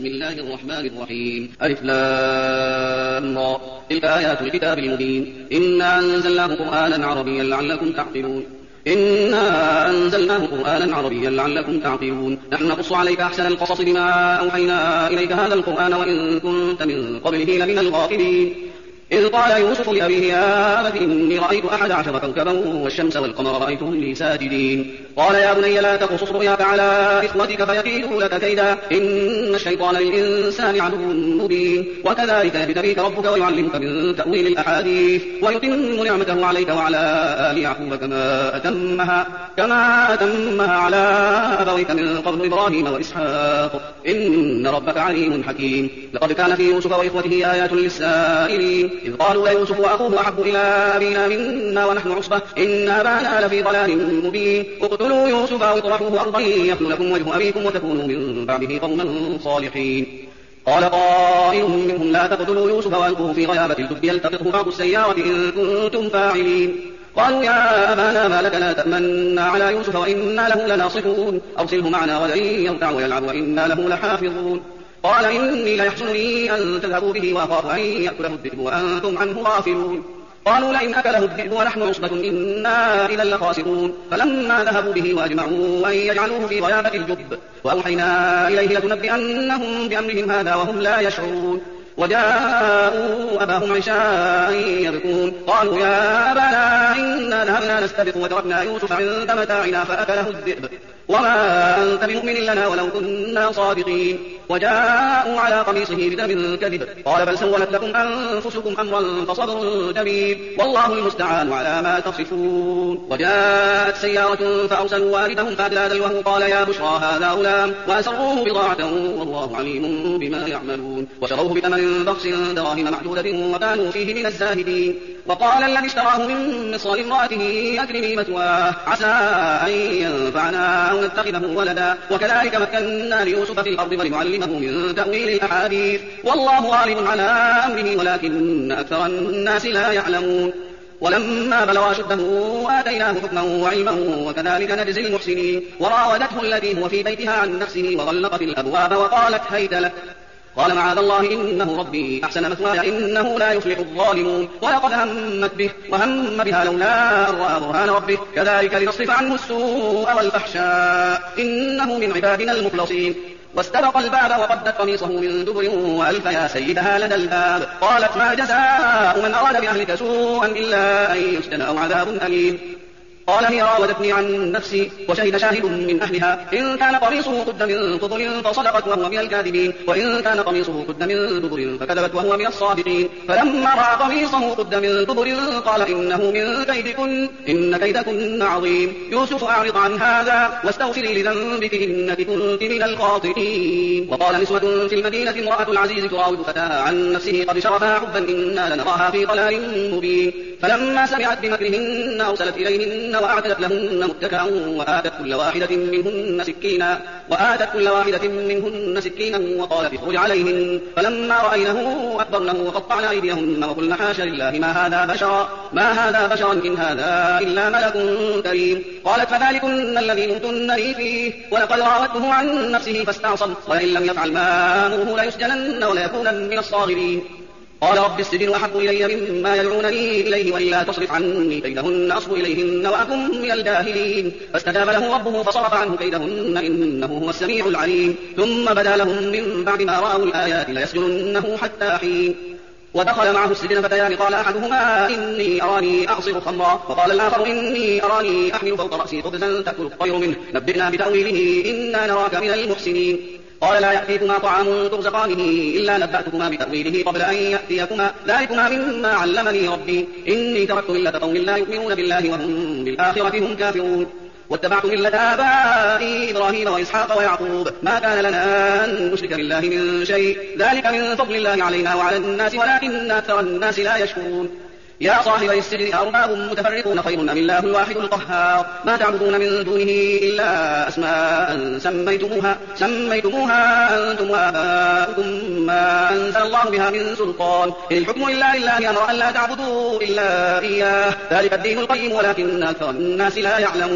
بسم الله الرحمن الرحيم ألف لام را تلك آيات الكتاب المبين إنا أنزلناه قرآنا عربيا لعلكم تعقلون نحن نقص عليك أحسن القصص بما أوحينا إليك هذا القرآن وإن كنت من قبله لمن الغافلين إذ قال يوسف لأبيه يا أبت إني رأيت 11 كوكبا والشمس والقمر رأيتهم لي ساجدين قال يا بني لا تقصص رؤياك على إخوتك فيكيدوا لك كيدا إن الشيطان للإنسان عدو مبين وكذلك يجتبيك ربك ويعلمك من تأويل الأحاديث ويتم نعمته عليك وعلى آل يعقوب كما أتمها على أبويك من قبل إبراهيم وإسحاق إن ربك عليم حكيم لقد كان في يوسف وإخوته آيات للسائلين إذ قالوا ليوسف وأخوه أحب إلى أبينا منا ونحن عصبة إن أبانا لفي ضلال مبين اقتلوا يوسف أو اطرحوه أرضا يخل لكم وجه أبيكم وتكونوا من بعده قوما صالحين قال قائل منهم لا تقتلوا يوسف وألقوه في غيابة الجب يلتقطه بعض السيارة إن كنتم فاعلين قالوا يا أبانا ما لك لا تأمنا على يوسف وإنا له لناصحون أرسله معنا غدا يرتع ويلعب وإنا له لحافظون قال إني ليحزنني أن تذهبوا به وأخاف أن يأكله الذئب وأنتم عنه غافلون قالوا لئن أكله الذئب ونحن عصبة إنا إذا لخاسرون فلما ذهبوا به وأجمعوا أن يجعلوه في غيابة الجب وأوحينا إليه لتنبئنهم بأمرهم هذا وهم لا يشعرون وجاءوا أباهم عشاء يبكون قالوا يا أبانا إنا ذهبنا نستبق وتركنا يوسف عند متاعنا فأكله الذئب وما أنت بمؤمن لنا ولو كنا صادقين وجاءوا على قميصه بدم كذب قال بل سولت لكم أنفسكم أمرا فصبر جميل والله المستعان على ما تصفون وجاءت سيارة فأرسلوا واردهم فأدلى دلوه قال يا بشرى هذا غلام وأسروه بضاعة والله عليم بما يعملون وشروه بثمن بخس دراهم معدودة وكانوا فيه من الزاهدين وقال الذي اشتراه من مصر لامرأته أكرمي مثواه عسى أن ينفعنا أو نتخذه ولدا وكذلك مكنا ليوسف في الأرض ولنعلمه من تأويل الأحاديث والله غالب على أمره ولكن أكثر الناس لا يعلمون ولما بلغ أشده آتيناه حكما وعلما وكذلك نجزي المحسنين وراودته التي هو في بيتها عن نفسه وغلقت الأبواب وقالت هيت لك قال معاذ الله إنه ربي أحسن مثواي إنه لا يفلح الظالمون ولقد همت به وهم بها لولا أن رأى برهان ربه كذلك لنصرف عنه السوء والفحشاء إنه من عبادنا المخلصين واستبق الباب وقدت قميصه من دبر وألف يا سيدها لدى الباب قالت ما جزاء من أراد بأهلك سوءا إلا أن يسجن أو عذاب أليم قال هي راودتني عن نفسي وشهد شاهد من أهلها إن كان قميصه قد من قبل فصدقت وهو من الكاذبين وإن كان قميصه قد من دبر فكذبت وهو من الصادقين فلما رأى قميصه قد من دبر قال إنه من كيدكن إن كيدكن عظيم يوسف أعرض عن هذا واستغفري لذنبك إنك كنت من الخاطئين وقال نسوة في المدينة امرأة العزيز تراود فتاها عن نفسه قد شرفها حبا إنا لنراها في ضلال مبين فلما سمعت بمكرهن أرسلت إليهن وأعتدت لهن متكئا وآتت كل واحدة منهن سكينا وقالت اخرج عليهن فلما رأينه أكبرنه وقطعن أيديهن وقلن حاش لله ما هذا بشرا إن هذا إلا ملك كريم قالت فذلكن الذي لمتنني فيه ولقد راودته عن نفسه فاستعصم ولئن لم يفعل ما أمره ليسجنن وليكونن من الصاغرين قال رب السجن أحب إلي مما يدعونني إليه وإلا تصرف عني كيدهن أصب إليهن وأكن من الجاهلين فاستجاب له ربه فصرف عنه كيدهن إنه هو السميع العليم ثم بدا لهم من بعد ما رأوا الآيات ليسجننه حتى حين ودخل معه السجن فتيان قال أحدهما إني أراني أعصر خمرا وقال الآخر إني أراني أحمل فوق رأسي خبزا تأكل الطير منه نبئنا بتأويله إنا نراك من المحسنين قال لا يأتيكما طعام ترزقانه إلا نبأتكما بتأويله قبل أن يأتيكما ذلكما مما علمني ربي إني تركت ملة قوم لا يؤمنون بالله وهم بالآخرة هم كافرون واتبعت ملة آبائي إبراهيم وإسحاق ويعقوب ما كان لنا أن نشرك بالله من شيء ذلك من فضل الله علينا وعلى الناس ولكن أكثر الناس لا يشكرون يا صاحبي السجن أرباب متفرقون خير أم الله الواحد القهار ما تعبدون من دونه إلا أسماء سميتموها أنتم وآباؤكم ما أنزل الله بها من سلطان إن الحكم إلا لله أمر أن لا تعبدوا إلا إياه ذلك الدين القيم ولكن أكثر الناس لا يعلمون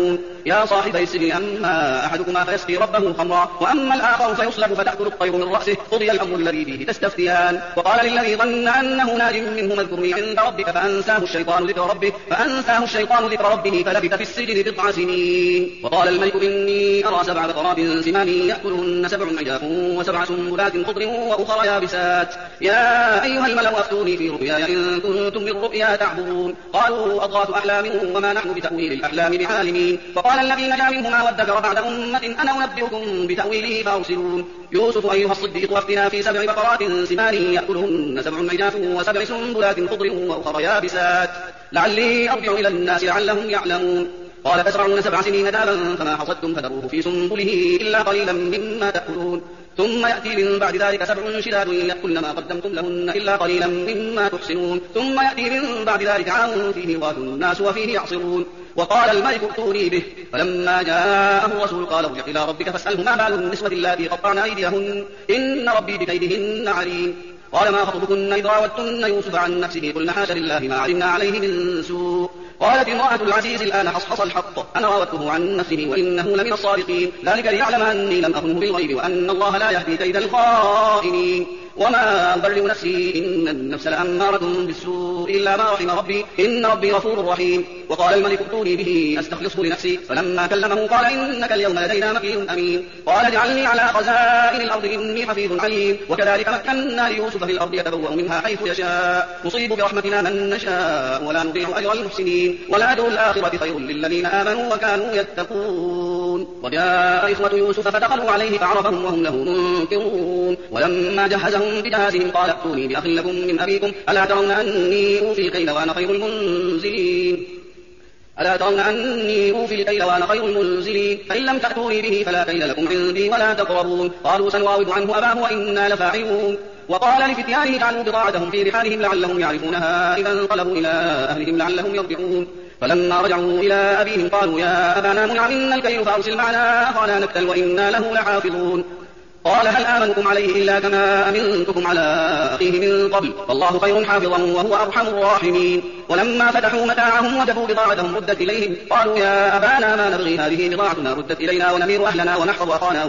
يا صاحبي السجن أما أحدكما فيسقي ربه خمرا وأما الآخر فيصلب فتأكل الطير من رأسه قضي الأمر الذي فيه تستفتيان. وقال للذي ظن أنه ناج منهما اذكرني عند ربك فأنساه الشيطان ذكر ربه فلبث في السجن 9 سنين. وقال الملك إني أرى 7 بقرات سمان يأكلهن 7 عجاف و7 سنبلات خضر وأخرى يابسات يا أيها الملأ أفتوني في رؤياي إن كنتم للرؤيا تعبرون. قالوا أضغاث أحلام وما نحن بتأويل الأحلام بعالمين. فقال الذي نجا منهما وادكر بعد أمة أنا أنبئكم بتأويله فأرسلون. يوسف أيها الصديق أفتنا في 7 بقرات سمان يأكلهن 7 عجاف و7 سنبلات خضر وأخرى يابسات لعلي أرجع إلى الناس لعلهم يعلمون. قال تزرعون 7 سنين دابا فما حصدتم فذروه في سنبله إلا قليلا مما تأكلون ثم يأتي من بعد ذلك 7 شداد يأكلن ما قدمتم لهن إلا قليلا مما تحسنون ثم يأتي من بعد ذلك عام فيه يغاث الناس وفيه يعصرون. وقال الملك ائتوني به فلما جاءه الرسول قال ارجع إلى ربك فاسأله ما بال النسوة اللاتي قطعن أيديهن إن ربي بكيدهن عليم. قال ما خطبكن إذ راوتن يوسف عن نفسه قلنا حاشا لله ما علمنا عليه من سوء. قالت امرأة العزيز الآن حصحص الحق أنا راودته عن نفسه وإنه لمن الصادقين ذلك ليعلم أني لم أخنه بالغيب وأن الله لا يهدي كيد الخائنين. وما أبرئ نفسي إن النفس لأمارة بالسوء إلا ما رحم ربي إن ربي غفور رحيم. وقال الملك ائتوني به أستخلصه لنفسي فلما كلمه قال إنك اليوم لدينا مكين أمين. قال اجعلني على خزائن الأرض إني حفيظ عليم. وكذلك مكنا ليوسف في الأرض يتبوأ منها حيث يشاء نصيب برحمتنا من نشاء ولا نضيع أجر المحسنين ولأجر الآخرة خير للذين آمنوا وكانوا يتقون. وجاء إخوة يوسف فدخلوا عليه فعرفهم وهم له منكرون. ولما جهزهم بجهازهم قال ائتوني بأخ لكم من أبيكم ألا ترون أني أوفي الكيل وأنا خير المنزلين فإن لم تأتوني به فلا كيل لكم عندي ولا تقربون. قالوا سنراود عنه أباه وإنا لفاعلون. وقال لفتيانه اجعلوا بضاعتهم في رحالهم لعلهم يعرفونها إذا انقلبوا إلى أهلهم لعلهم يرجعون. فلما رجعوا إلى أبيهم قالوا يا أبانا منع منا الكيل فأرسل معنا أخانا نكتل وإنا له لحافظون. قال هل آمنكم عليه إلا كما أمنتكم على أخيه من قبل فالله خير حافظا وهو أرحم الراحمين. ولما فتحوا متاعهم وجدوا بضاعتهم ردت إليهم قالوا يا أبانا ما نبغي هذه بضاعتنا ردت إلينا ونمير أهلنا ونحفظ أخانا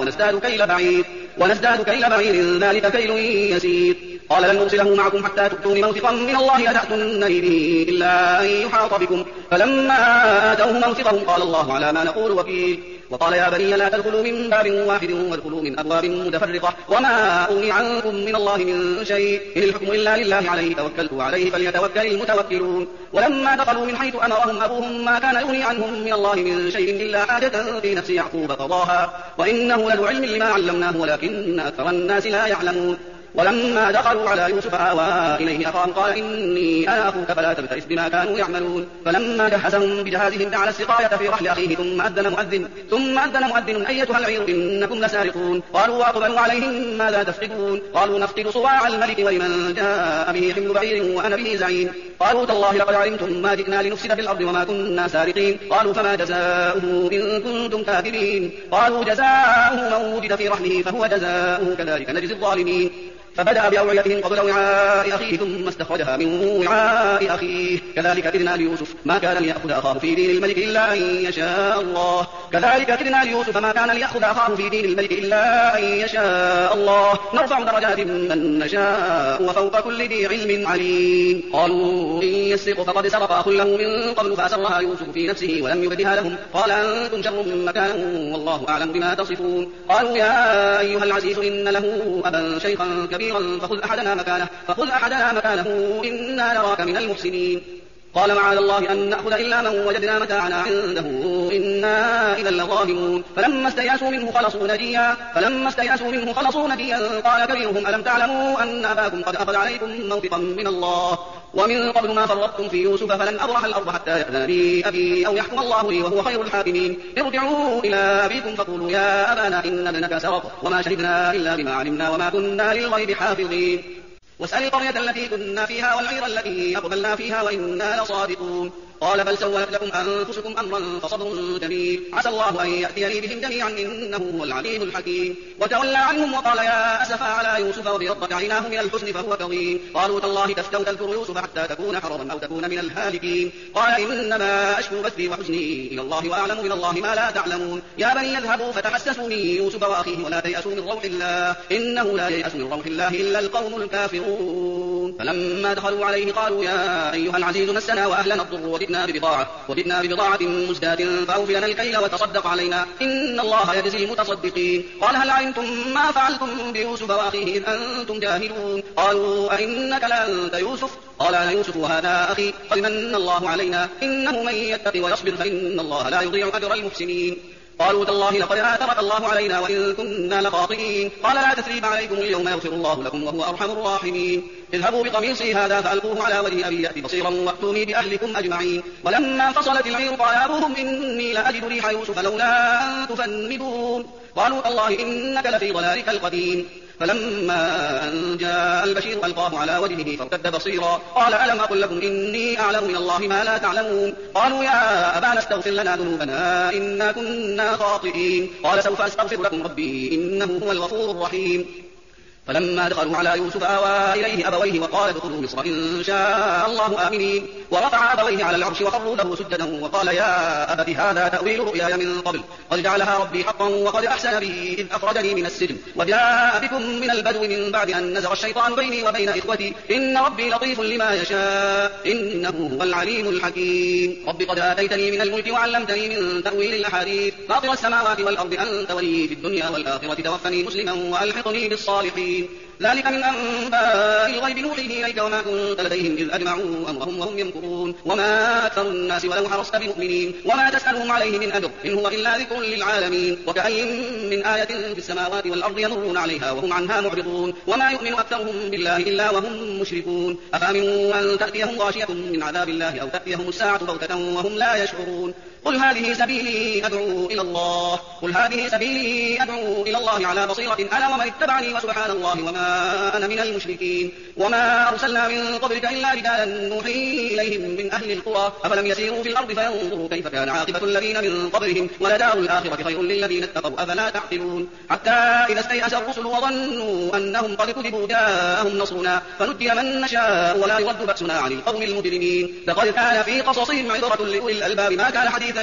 ونزداد كيل بعير ذلك كيل يسير. قال لن نرسله معكم حتى تؤتون موثقا من الله لتأتونني به إلا أن يحاط بكم فلما آتوه موثقهم قال الله على ما نقول وكيل. وقال يا بني لا تدخلوا من باب واحد وادخلوا من أبواب متفرقة وما أغني عنكم من الله من شيء إن الحكم إلا لله عليه توكلت وعليه فليتوكل المتوكلون. ولما دخلوا من حيث أمرهم أبوهم ما كان يغني عنهم من الله من شيء إلا حاجة في نفس يعقوب قضاها وإنه لذو علم لما علمناه ولكن أكثر الناس لا يعلمون. ولما دخلوا على يوسف آوى إليه أخاه قال إني أنا أخوك فلا تبتئس بما كانوا يعملون. فلما جهزهم بجهازهم جعل السقاية في رحل أخيه ثم أذن مؤذن أيتها العير إنكم لسارقون. قالوا وأقبلوا عليهم ماذا تفقدون قالوا نفقد صواع الملك ولمن جاء به حمل بعير وأنا به زعيم. قالوا تالله لقد علمتم ما جئنا لنفسد في الأرض وما كنا سارقين. قالوا فما جزاؤه إن كنتم كاذبين. قالوا جزاؤه من وجد في رحله فهو جزاؤه كذلك نجزي الظالمين. فبدأ بأوعيتهم قبل وعاء أخيه ثم استخرجها من وعاء أخيه كذلك كدنا ليوسف ما كان ليأخذ أخاه في دين الملك إلا أن يشاء الله ما كان ليأخذ أخاه في دين الملك إلا أن يشاء الله نرفع درجات من نشاء وفوق كل ذي علم عليم. قالوا إن يسرق فقد سرق أخ له من قبل فأسرها يوسف في نفسه ولم يبدها لهم قال أنتم شر مكانا والله أعلم بما تصفون. قالوا يا أيها العزيز إن له أبا شيخا كبيرا فخذ أحدنا مكانه إنا نراك من المحسنين. قال معاذ الله أن نأخذ إلا من وجدنا متاعنا عنده إنا إذا لظالمون. فلما استيأسوا منه خلصوا نجيا قال كبيرهم ألم تعلموا أن أباكم قد أخذ عليكم موثقا من الله ومن قبل ما فرطتم في يوسف فلن أبرح الأرض حتى يأذن لي أبي أو يحكم الله لي وهو خير الحاكمين. ارجعوا إلى أبيكم فقولوا يا أبانا إن ابنك سرق وما شهدنا إلا بما علمنا وما كنا للغيب حافظين. واسأل القرية التي كنا فيها والعير التي أقبلنا فيها وإنا لصادقون. قال بل سولت لكم أنفسكم أمرا فصبر جميل عسى الله أن يأتيني بهم جميعا إنه هو العليم الحكيم. وتولى عنهم وقال يا أسفا على يوسف وابيضت عيناه من الحزن فهو كظيم. قالوا تالله تفتأ تذكر يوسف حتى تكون حرضا أو تكون من الهالكين. قال إنما أشكو بثي وحزني إلى الله وأعلم من الله ما لا تعلمون. يا بني اذهبوا فتحسسوا من يوسف وأخيه ولا تيأسوا من روح الله إنه لا ييأس من روح الله إلا القوم الكافرون. فلما دخلوا عليه قالوا يا أيها العزيز مسنا وأهلنا الضر وجئنا ببضاعة مزداة فأوف لنا الكيل وتصدق علينا إن الله يجزي المتصدقين. قال هل علمتم ما فعلتم بيوسف وأخيه إذ أنتم جاهلون. قالوا أئنك لأنت يوسف؟ قال أنا يوسف وهذا أخي قد من الله علينا إنه من يتق ويصبر فإن الله لا يضيع أجر المحسنين. قالوا تالله لقد آثرك الله علينا وإن كنا لخاطئين. قال لا تثريب عليكم اليوم يغفر الله لكم وهو أرحم الراحمين. اذهبوا بقميصي هذا فألقوه على وجه أبي يأت بصيرا وأتوني بأهلكم أجمعين. ولما فصلت العير قال أبوهم إني لأجد ريح يوسف لولا أن تفندون. قالوا تالله إنك لفي ضلالك القديم. فلما أن جاء البشير ألقاه على وجهه فارتد بصيرا قال ألم أقل لكم إني أعلم من الله ما لا تعلمون. قالوا يا أبانا استغفر لنا ذنوبنا إنا كنا خاطئين. قال سوف أستغفر لكم ربي إنه هو الغفور الرحيم. فلما دخلوا على يوسف آوى إليه أبويه وقال ادخلوا مصر إن شاء الله آمنين. ورفع أبويه على العرش وخروا له سجدا وقال يا أبت هذا تأويل رؤياي من قبل قد جعلها ربي حقا وقد أحسن بي إذ أخرجني من السجن وجاء بكم من البدو من بعد أن نزغ الشيطان بيني وبين إخوتي إن ربي لطيف لما يشاء إنه هو العليم الحكيم. رب قد آتيتني من الملك وعلمتني من تأويل الأحاديث فاطر السماوات والأرض أنت ولي في الدنيا والآخرة توفني مسلما وألحقني بالصالحين. ذلك من أنباء الغيب نوحيه إليك وما كنت لديهم إذ أجمعوا أمرهم وهم يمكرون. وما أكثر الناس ولو حرصت بمؤمنين وما تسألهم عليه من أجر إن هو إلا ذكر للعالمين. وكأين من آية في السماوات والأرض يمرون عليها وهم عنها معرضون وما يؤمن أكثرهم بالله إلا وهم مشركون. أفأمنوا أن تأتيهم غاشية من عذاب الله أو تأتيهم الساعة بغتة وهم لا يشعرون. قل هذه سبيلي أدعو إلى الله على بصيرة أنا ومن اتبعني وسبحان الله وما أنا من المشركين. وما أرسلنا من قبلك إلا رجالا نوحي إليهم من أهل القرى أفلم يسيروا في الأرض فينظروا كيف كان عاقبة الذين من قبلهم ولدار الآخرة خير للذين اتقوا أفلا تعقلون. حتى إذا استيأس الرسل وظنوا أنهم قد كذبوا جاءهم نصرنا فنجي من نشاء ولا يرد بأسنا عن القوم المجرمين. لقد كان في قصصهم عبرة لأولي الألباب ما كان حديثا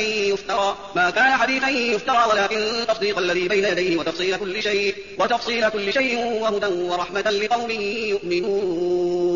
يفترى ولكن تصديق الذي بين يديه وتفصيل كل شيء وهدى ورحمة لقوم يؤمنون.